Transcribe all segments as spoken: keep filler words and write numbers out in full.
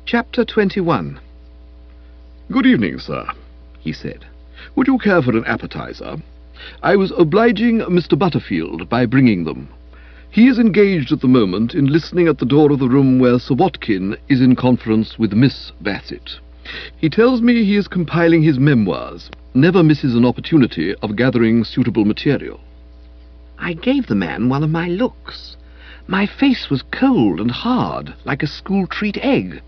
Chapter twenty-one. "Good evening, sir," he said. "Would you care for an appetizer? I was obliging Mister Butterfield by bringing them. He is engaged at the moment in listening at the door of the room where Sir Watkin is in conference with Miss Bassett. He tells me he is compiling his memoirs, never misses an opportunity of gathering suitable material." I gave the man one of my looks. My face was cold and hard, like a school-treat egg.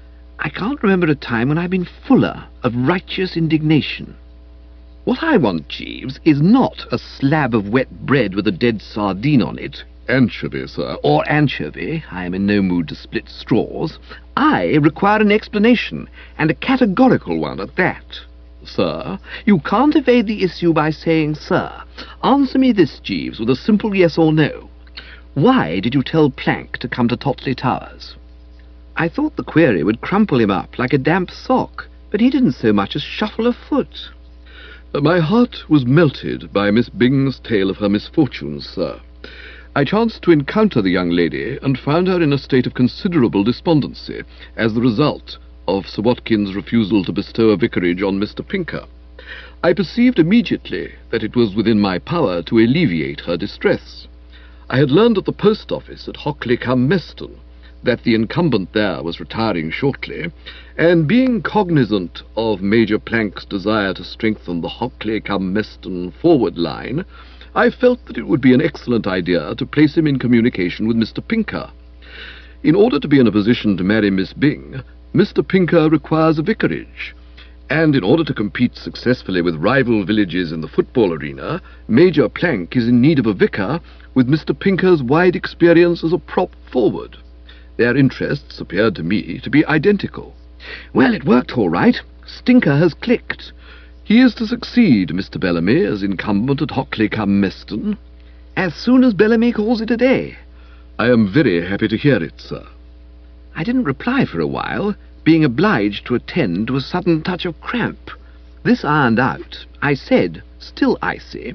I can't remember a time when I've been fuller of righteous indignation. What I want, Jeeves, is not a slab of wet bread with a dead sardine on it. "Anchovy, sir." Or anchovy. I am in no mood to split straws. I require an explanation, and a categorical one at that. Sir, you can't evade the issue by saying sir. Answer me this, Jeeves, with a simple yes or no. Why did you tell Plank to come to Totley Towers? I thought the query would crumple him up like a damp sock, but he didn't so much as shuffle a foot. "My heart was melted by Miss Bing's tale of her misfortunes, sir. I chanced to encounter the young lady, and found her in a state of considerable despondency, as the result of Sir Watkin's refusal to bestow a vicarage on Mister Pinker. I perceived immediately that it was within my power to alleviate her distress. I had learned at the post office at Hockley-cum-Meston that the incumbent there was retiring shortly, and being cognizant of Major Plank's desire to strengthen the Hockley-cum-Meston forward line, I felt that it would be an excellent idea to place him in communication with Mister Pinker. In order to be in a position to marry Miss Bing, Mister Pinker requires a vicarage, and in order to compete successfully with rival villages in the football arena, Major Plank is in need of a vicar with Mister Pinker's wide experience as a prop forward. Their interests appeared to me to be identical. Well, it worked all right. Stinker has clicked. He is to succeed Mister Bellamy as incumbent at Hockley-cum-Meston as soon as Bellamy calls it a day. I am very happy to hear it, sir. I didn't reply for a while, being obliged to attend to a sudden touch of cramp. This ironed out, I said, still icy,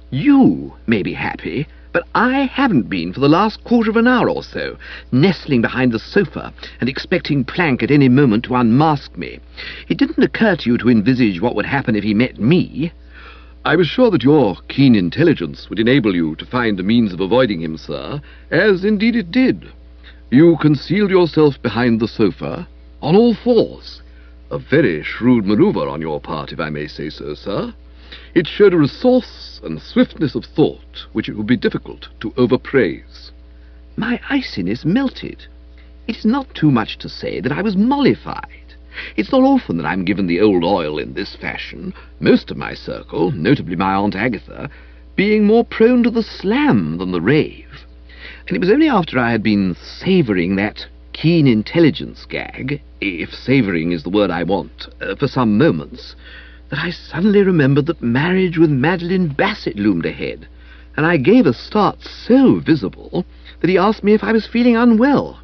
"You may be happy, but I haven't been for the last quarter of an hour or so, nestling behind the sofa and expecting Plank at any moment to unmask me. It didn't occur to you to envisage what would happen if he met me." "I was sure that your keen intelligence would enable you to find a means of avoiding him, sir, as indeed it did. You concealed yourself behind the sofa, on all fours. A very shrewd manoeuvre on your part, if I may say so, sir. It showed a resource and swiftness of thought which it would be difficult to overpraise." My iciness melted. It is not too much to say that I was mollified. It's not often that I'm given the old oil in this fashion, most of my circle, notably my Aunt Agatha, being more prone to the slam than the rave. And it was only after I had been savouring that keen intelligence gag, if savouring is the word I want, uh, for some moments, that I suddenly remembered that marriage with Madeline Bassett loomed ahead, and I gave a start so visible that he asked me if I was feeling unwell.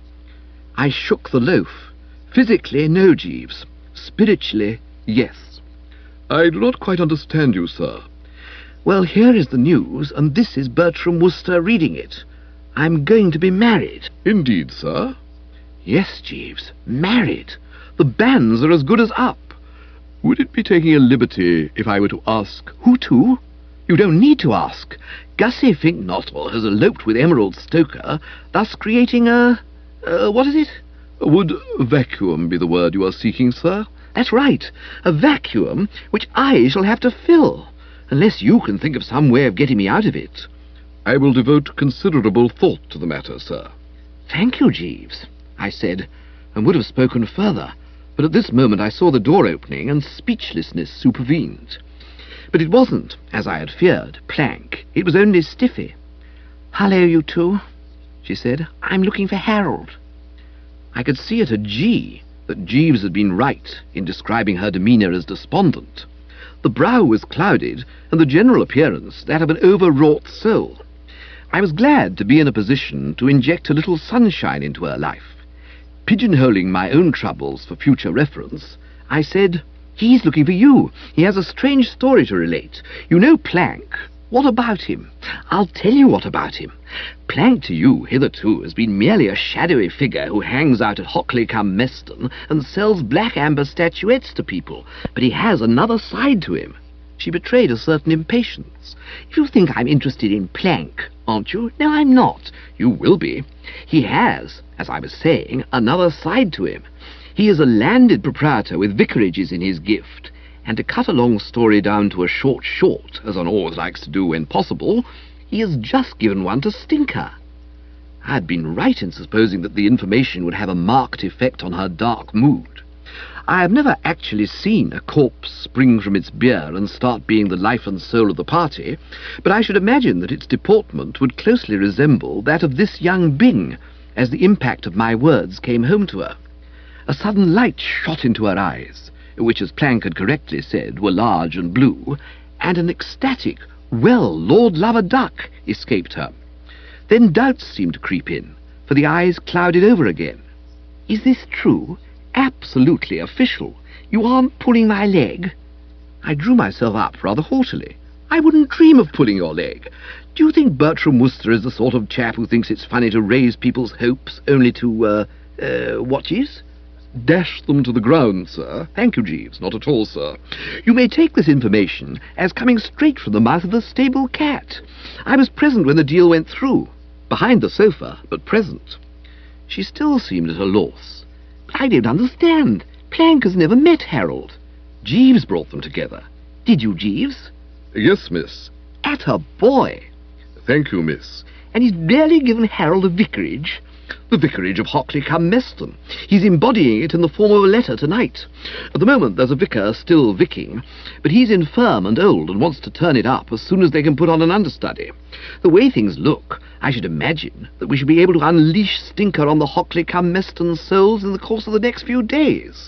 I shook the loaf. Physically, no, Jeeves. Spiritually, yes. "I do not quite understand you, sir." "Well, here is the news, and this is Bertram Wooster reading it. I'm going to be married." "Indeed, sir?" "Yes, Jeeves, married. The banns are as good as up." "Would it be taking a liberty if I were to ask—" "Who to? You don't need to ask. Gussie Fink Nottle has eloped with Emerald Stoker, thus creating a... Uh, what is it?" "Would vacuum be the word you are seeking, sir?" "That's right, a vacuum which I shall have to fill, unless you can think of some way of getting me out of it." "I will devote considerable thought to the matter, sir." "Thank you, Jeeves," I said, and would have spoken further, but at this moment I saw the door opening, and speechlessness supervened. But it wasn't, as I had feared, Plank. It was only Stiffy. "Hello, you two," she said. "I'm looking for Harold." I could see at a G that Jeeves had been right in describing her demeanour as despondent. The brow was clouded, and the general appearance that of an overwrought soul. I was glad to be in a position to inject a little sunshine into her life. Pigeonholing my own troubles for future reference, I said, "He's looking for you. He has a strange story to relate. You know Plank." What about him? I'll tell you what about him. Plank to you, hitherto, has been merely a shadowy figure who hangs out at Hockley-cum-Meston and sells black amber statuettes to people, but he has another side to him. She betrayed a certain impatience. If you think I'm interested in Plank, aren't you? No, I'm not. You will be. He has, as I was saying, another side to him. He is a landed proprietor with vicarages in his gift, and to cut a long story down to a short short, as one always likes to do when possible, he has just given one to Stinker. I had been right in supposing that the information would have a marked effect on her dark mood. I have never actually seen a corpse spring from its bier and start being the life and soul of the party, but I should imagine that its deportment would closely resemble that of this young Byng, as the impact of my words came home to her. A sudden light shot into her eyes, which, as Plank had correctly said, were large and blue, and an ecstatic, "Well, Lord love a duck," escaped her. Then doubts seemed to creep in, for the eyes clouded over again. "Is this true? Absolutely official? You aren't pulling my leg?" I drew myself up rather haughtily. "I wouldn't dream of pulling your leg. Do you think Bertram Wooster is the sort of chap who thinks it's funny to raise people's hopes only to, uh, uh, what is?" "Dash them to the ground, sir." "Thank you, Jeeves. "Not at all, sir." You may take this information as coming straight from the mouth of the stable cat. I was present when the deal went through. Behind the sofa, but present." She still seemed at a loss. "I don't understand. Plank has never met Harold. Jeeves brought them together. Did you, Jeeves?" "Yes, miss." "At a boy." "Thank you, miss." "And he's barely given Harold a vicarage?" "The vicarage of Hockley-cum-Meston. He's embodying it in the form of a letter tonight. At the moment there's a vicar still vicking, but he's infirm and old and wants to turn it up as soon as they can put on an understudy. The way things look, I should imagine that we should be able to unleash Stinker on the Hockley-cum-Meston souls in the course of the next few days."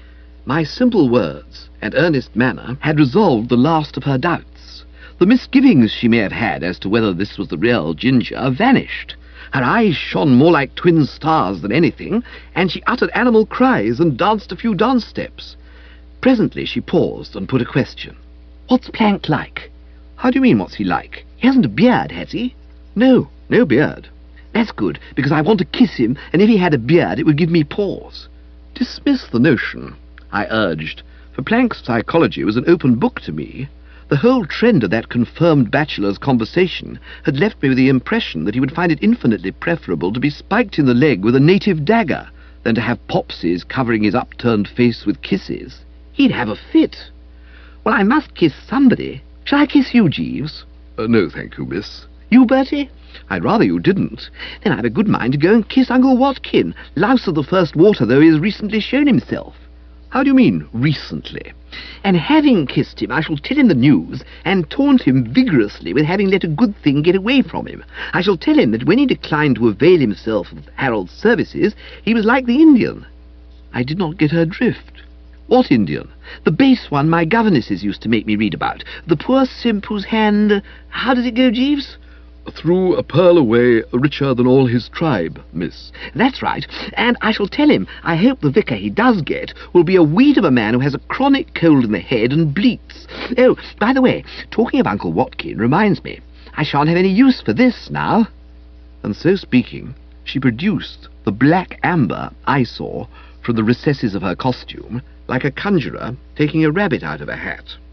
My simple words and earnest manner had resolved the last of her doubts. The misgivings she may have had as to whether this was the real Ginger vanished. Her eyes shone more like twin stars than anything, and she uttered animal cries and danced a few dance steps. Presently she paused and put a question. "What's Plank like?" "How do you mean, what's he like? He hasn't a beard, has he?" "No, no beard." "That's good, because I want to kiss him, and if he had a beard it would give me pause." "Dismiss the notion," I urged, for Plank's psychology was an open book to me. The whole trend of that confirmed bachelor's conversation had left me with the impression that he would find it infinitely preferable to be spiked in the leg with a native dagger than to have Popsies covering his upturned face with kisses. He'd have a fit. "Well, I must kiss somebody. Shall I kiss you, Jeeves?" Uh, "No, thank you, miss." "You, Bertie?" "I'd rather you didn't. Then I've a good mind to go and kiss Uncle Watkin, louse of the first water though he has recently shown himself." "How do you mean, recently?" "And having kissed him, I shall tell him the news, and taunt him vigorously with having let a good thing get away from him. I shall tell him that when he declined to avail himself of Harold's services, he was like the Indian." I did not get her drift. "What Indian?" "The base one my governesses used to make me read about. The poor simp whose hand... How did it go, Jeeves?" "Threw a pearl away richer than all his tribe, miss." "That's right, and I shall tell him I hope the vicar he does get will be a weed of a man who has a chronic cold in the head and bleats. Oh, by the way, talking of Uncle Watkin reminds me, I shan't have any use for this now." And so speaking, she produced the black amber I saw from the recesses of her costume, like a conjurer taking a rabbit out of a hat.